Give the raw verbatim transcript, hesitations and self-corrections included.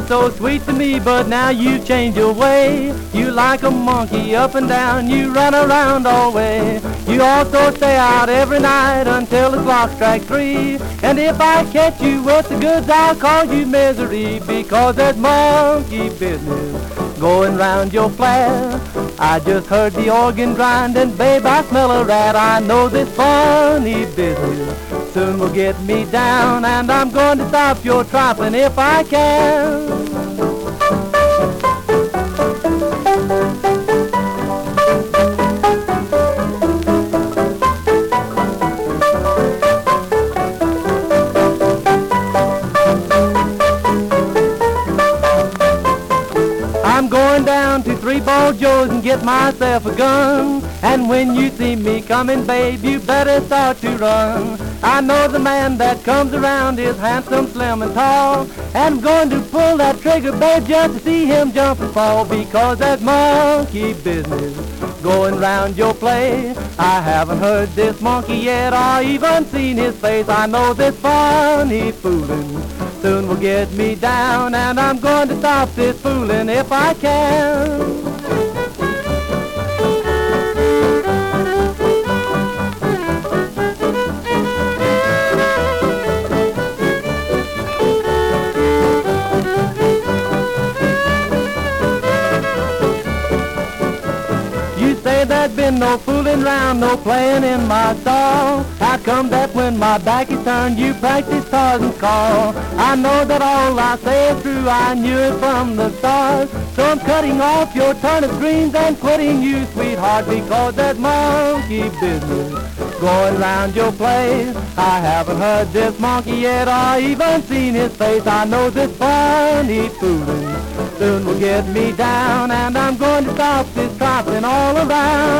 so sweet to me, but now you've changed your way. You like a monkey up and down, you run around all way. You also stay out every night until the clock strikes three. And if I catch you with the goods, I'll call you misery, because that monkey business going round your flat. I just heard the organ grind, and babe, I smell a rat. I know this funny business soon will get me down, and I'm going to stop your trifling if I can. I'm going down to Three Ball Joe's and get myself a gun. And when you see me coming, babe, you better start to run. I know the man that comes around is handsome, slim, and tall. And I'm going to pull that trigger, babe, just to see him jump and fall, because that monkey business going round your place. I haven't heard this monkey yet or even seen his face. I know this funny fooling soon will get me down, and I'm going to stop this fooling if I can. There's been no fooling round, no playing in my stall. How come that when my back is turned, you practice Tarzan's call? I know that all I say is true, I knew it from the start. So I'm cutting off your turnip greens and quitting you, sweetheart, because that monkey business going round your place. I haven't heard this monkey yet or even seen his face. I know this funny fooling soon will get me down, and I'm going to stop this trifling all around.